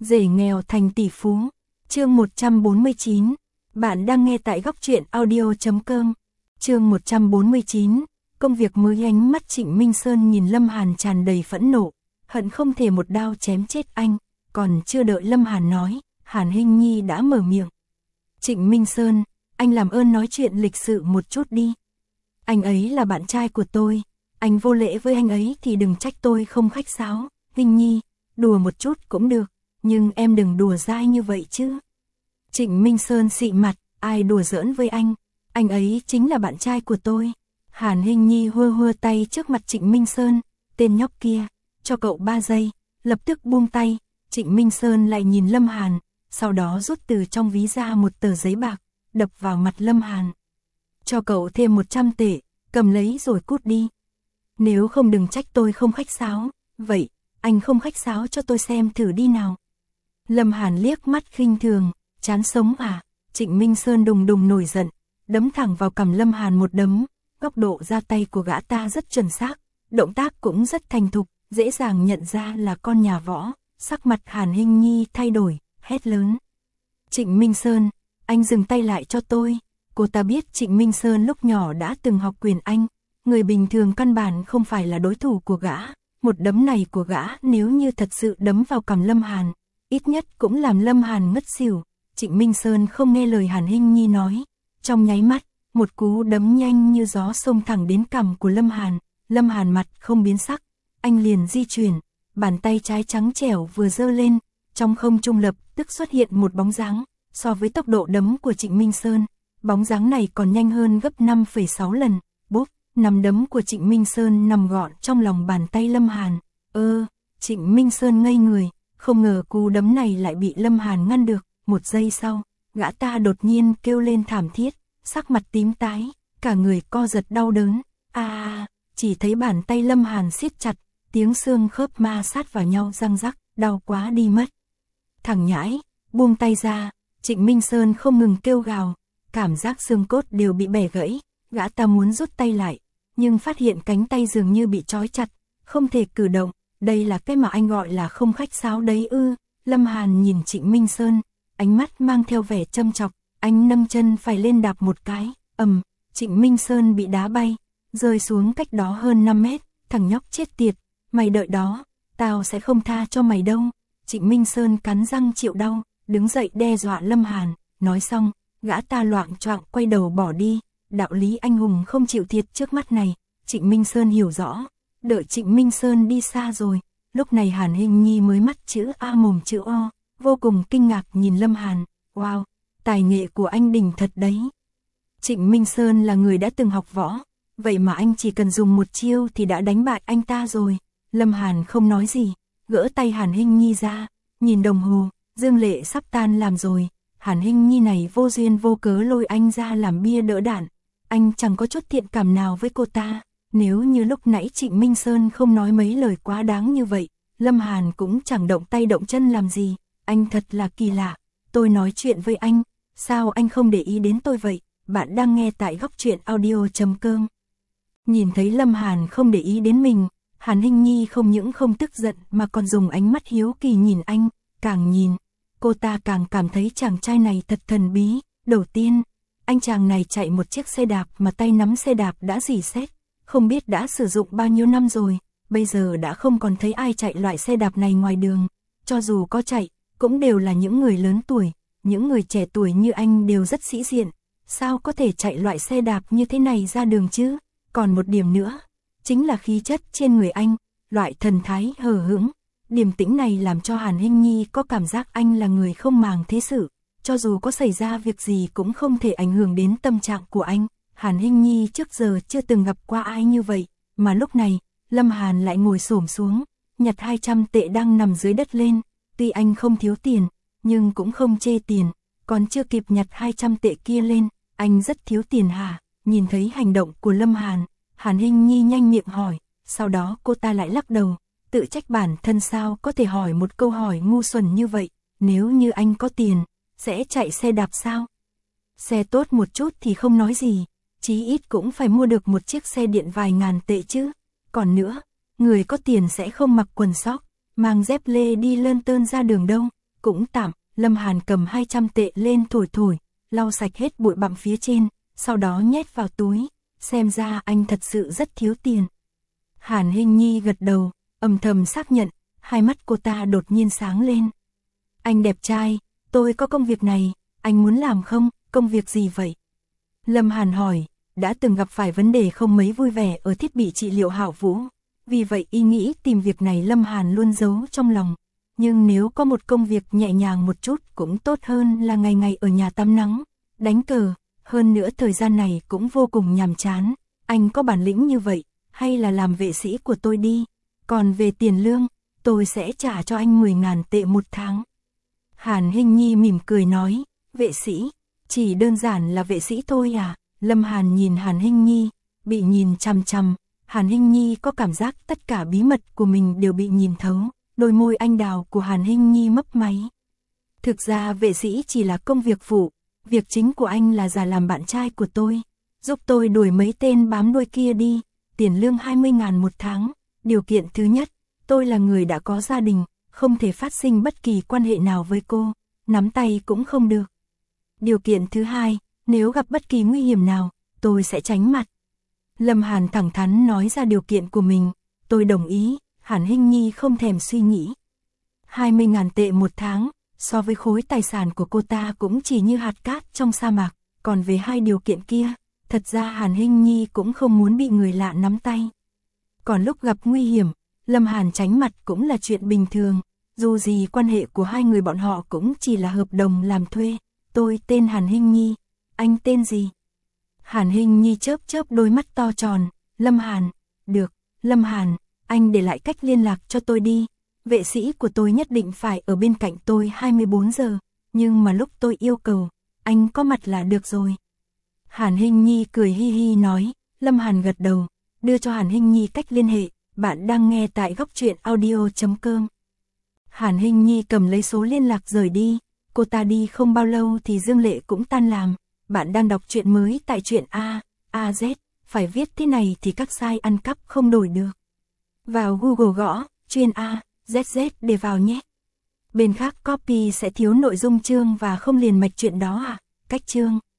Rể nghèo thành tỷ phú. Chương 149. Bạn đang nghe tại góc truyện audio.com. Chương 149. Công việc mới. Ánh mắt Trịnh Minh Sơn nhìn Lâm Hàn tràn đầy phẫn nộ, hận không thể một đao chém chết anh. Còn chưa đợi Lâm Hàn nói, Hàn Hinh Nhi đã mở miệng. Trịnh Minh Sơn, anh làm ơn nói chuyện lịch sự một chút đi. Anh ấy là bạn trai của tôi, anh vô lễ với anh ấy thì đừng trách tôi không khách sáo. Hinh Nhi, đùa một chút cũng được, nhưng em đừng đùa dai như vậy chứ. Trịnh Minh Sơn xị mặt, ai đùa giỡn với anh ấy chính là bạn trai của tôi. Hàn Hinh Nhi hơ tay trước mặt Trịnh Minh Sơn, tên nhóc kia, cho cậu 3 giây, lập tức buông tay. Trịnh Minh Sơn lại nhìn Lâm Hàn, sau đó rút từ trong ví ra một tờ giấy bạc, đập vào mặt Lâm Hàn. Cho cậu thêm 100 tệ, cầm lấy rồi cút đi. Nếu không đừng trách tôi không khách sáo, vậy, anh không khách sáo cho tôi xem thử đi nào. Lâm Hàn liếc mắt khinh thường, chán sống à? Trịnh Minh Sơn đùng đùng nổi giận, đấm thẳng vào cằm Lâm Hàn một đấm. Góc độ ra tay của gã ta rất chuẩn xác, động tác cũng rất thành thục, dễ dàng nhận ra là con nhà võ. Sắc mặt Hàn Hinh Nhi thay đổi, hét lớn. Trịnh Minh Sơn, anh dừng tay lại cho tôi. Cô ta biết Trịnh Minh Sơn lúc nhỏ đã từng học quyền Anh, người bình thường căn bản không phải là đối thủ của gã. Một đấm này của gã nếu như thật sự đấm vào cằm Lâm Hàn, ít nhất cũng làm Lâm Hàn ngất xỉu. Trịnh Minh Sơn không nghe lời Hàn Hinh Nhi nói, trong nháy mắt, một cú đấm nhanh như gió xông thẳng đến cằm của Lâm Hàn. Lâm Hàn mặt không biến sắc, anh liền di chuyển, bàn tay trái trắng trẻo vừa giơ lên, trong không trung lập tức xuất hiện một bóng dáng. So với tốc độ đấm của Trịnh Minh Sơn, bóng dáng này còn nhanh hơn gấp 5,6 lần. Bốp, nắm đấm của Trịnh Minh Sơn nằm gọn trong lòng bàn tay Lâm Hàn. Trịnh Minh Sơn ngây người, không ngờ cú đấm này lại bị Lâm Hàn ngăn được. Một giây sau, gã ta đột nhiên kêu lên thảm thiết, sắc mặt tím tái, cả người co giật đau đớn. Chỉ thấy bàn tay Lâm Hàn siết chặt, tiếng xương khớp ma sát vào nhau răng rắc, đau quá đi mất. Thằng nhãi, buông tay ra. Trịnh Minh Sơn không ngừng kêu gào, cảm giác xương cốt đều bị bẻ gãy. Gã ta muốn rút tay lại, nhưng phát hiện cánh tay dường như bị trói chặt, không thể cử động. Đây là cái mà anh gọi là không khách sáo đấy ư? Lâm Hàn nhìn Trịnh Minh Sơn, ánh mắt mang theo vẻ châm chọc. Anh nâng chân phải lên đạp một cái, Trịnh Minh Sơn bị đá bay, rơi xuống cách đó hơn 5 mét. Thằng nhóc chết tiệt, mày đợi đó, tao sẽ không tha cho mày đâu. Trịnh Minh Sơn cắn răng chịu đau, đứng dậy đe dọa Lâm Hàn. Nói xong, gã ta loạng choạng quay đầu bỏ đi. Đạo lý anh hùng không chịu thiệt trước mắt này, Trịnh Minh Sơn hiểu rõ. Đợi Trịnh Minh Sơn đi xa rồi, lúc này Hàn Hinh Nhi mới mắt chữ A mồm chữ O, vô cùng kinh ngạc nhìn Lâm Hàn. Wow, tài nghệ của anh đỉnh thật đấy. Trịnh Minh Sơn là người đã từng học võ, vậy mà anh chỉ cần dùng một chiêu thì đã đánh bại anh ta rồi. Lâm Hàn không nói gì, gỡ tay Hàn Hinh Nhi ra, nhìn đồng hồ, dương lệ sắp tan làm rồi. Hàn Hinh Nhi này vô duyên vô cớ lôi anh ra làm bia đỡ đạn, anh chẳng có chút thiện cảm nào với cô ta. Nếu như lúc nãy Trịnh Minh Sơn không nói mấy lời quá đáng như vậy, Lâm Hàn cũng chẳng động tay động chân làm gì. Anh thật là kỳ lạ, tôi nói chuyện với anh, sao anh không để ý đến tôi vậy? Bạn đang nghe tại góc truyện audio.com. Nhìn thấy Lâm Hàn không để ý đến mình, Hàn Hinh Nhi không những không tức giận mà còn dùng ánh mắt hiếu kỳ nhìn anh. Càng nhìn, cô ta càng cảm thấy chàng trai này thật thần bí. Đầu tiên, anh chàng này chạy một chiếc xe đạp mà tay nắm xe đạp đã rỉ sét, không biết đã sử dụng bao nhiêu năm rồi. Bây giờ đã không còn thấy ai chạy loại xe đạp này ngoài đường. Cho dù có chạy, cũng đều là những người lớn tuổi. Những người trẻ tuổi như anh đều rất sĩ diện, sao có thể chạy loại xe đạp như thế này ra đường chứ? Còn một điểm nữa, chính là khí chất trên người anh, loại thần thái hờ hững, điềm tĩnh này làm cho Hàn Hinh Nhi có cảm giác anh là người không màng thế sự, cho dù có xảy ra việc gì cũng không thể ảnh hưởng đến tâm trạng của anh. Hàn Hinh Nhi trước giờ chưa từng gặp qua ai như vậy, mà lúc này, Lâm Hàn lại ngồi xổm xuống, nhặt 200 tệ đang nằm dưới đất lên. Tuy anh không thiếu tiền, nhưng cũng không chê tiền, còn chưa kịp nhặt 200 tệ kia lên, anh rất thiếu tiền hả? Nhìn thấy hành động của Lâm Hàn, Hàn Hinh Nhi nhanh miệng hỏi, sau đó cô ta lại lắc đầu, tự trách bản thân sao có thể hỏi một câu hỏi ngu xuẩn như vậy. Nếu như anh có tiền, sẽ chạy xe đạp sao? Xe tốt một chút thì không nói gì, chí ít cũng phải mua được một chiếc xe điện vài ngàn tệ chứ. Còn nữa, người có tiền sẽ không mặc quần sóc, mang dép lê đi lơn tơn ra đường đâu. cũng tạm. Lâm Hàn cầm 200 tệ lên thổi thổi, lau sạch hết bụi bặm phía trên, sau đó nhét vào túi, xem ra anh thật sự rất thiếu tiền. Hàn Hinh Nhi gật đầu, âm thầm xác nhận, hai mắt cô ta đột nhiên sáng lên. Anh đẹp trai, tôi có công việc này, anh muốn làm không, công việc gì vậy? Lâm Hàn hỏi, đã từng gặp phải vấn đề không mấy vui vẻ ở thiết bị trị liệu Hạo Vũ, vì vậy ý nghĩ tìm việc này Lâm Hàn luôn giấu trong lòng. Nhưng nếu có một công việc nhẹ nhàng một chút cũng tốt hơn là ngày ngày ở nhà tắm nắng, đánh cờ, hơn nữa thời gian này cũng vô cùng nhàm chán. Anh có bản lĩnh như vậy, hay là làm vệ sĩ của tôi đi, còn về tiền lương, tôi sẽ trả cho anh 10.000 tệ một tháng. Hàn Hinh Nhi mỉm cười nói, vệ sĩ, chỉ đơn giản là vệ sĩ thôi à? Lâm Hàn nhìn Hàn Hinh Nhi, bị nhìn chằm chằm, Hàn Hinh Nhi có cảm giác tất cả bí mật của mình đều bị nhìn thấu, đôi môi anh đào của Hàn Hinh Nhi mấp máy. Thực ra vệ sĩ chỉ là công việc phụ, việc chính của anh là giả làm bạn trai của tôi, giúp tôi đuổi mấy tên bám đuôi kia đi, tiền lương 20.000 một tháng, điều kiện thứ nhất, tôi là người đã có gia đình, không thể phát sinh bất kỳ quan hệ nào với cô, nắm tay cũng không được. Điều kiện thứ hai, nếu gặp bất kỳ nguy hiểm nào, tôi sẽ tránh mặt. Lâm Hàn thẳng thắn nói ra điều kiện của mình, tôi đồng ý. Hàn Hinh Nhi không thèm suy nghĩ. 20.000 tệ một tháng, so với khối tài sản của cô ta cũng chỉ như hạt cát trong sa mạc, còn về hai điều kiện kia, thật ra Hàn Hinh Nhi cũng không muốn bị người lạ nắm tay. Còn lúc gặp nguy hiểm, Lâm Hàn tránh mặt cũng là chuyện bình thường, dù gì quan hệ của hai người bọn họ cũng chỉ là hợp đồng làm thuê. Tôi tên Hàn Hinh Nhi, anh tên gì? Hàn Hinh Nhi chớp chớp đôi mắt to tròn, Lâm Hàn, được, Lâm Hàn. Anh để lại cách liên lạc cho tôi đi, vệ sĩ của tôi nhất định phải ở bên cạnh tôi 24 giờ, nhưng mà lúc tôi yêu cầu, anh có mặt là được rồi. Hàn Hinh Nhi cười hi hi nói, Lâm Hàn gật đầu, đưa cho Hàn Hinh Nhi cách liên hệ, bạn đang nghe tại góc truyện audio.com. Hàn Hinh Nhi cầm lấy số liên lạc rời đi, cô ta đi không bao lâu thì Dương Lệ cũng tan làm, bạn đang đọc truyện mới tại truyện AZ, phải viết thế này thì các site ăn cắp không đổi được. Vào Google gõ, chuyên AZZ để vào nhé. Bên khác copy sẽ thiếu nội dung chương và không liền mạch chuyện đó à, cách chương.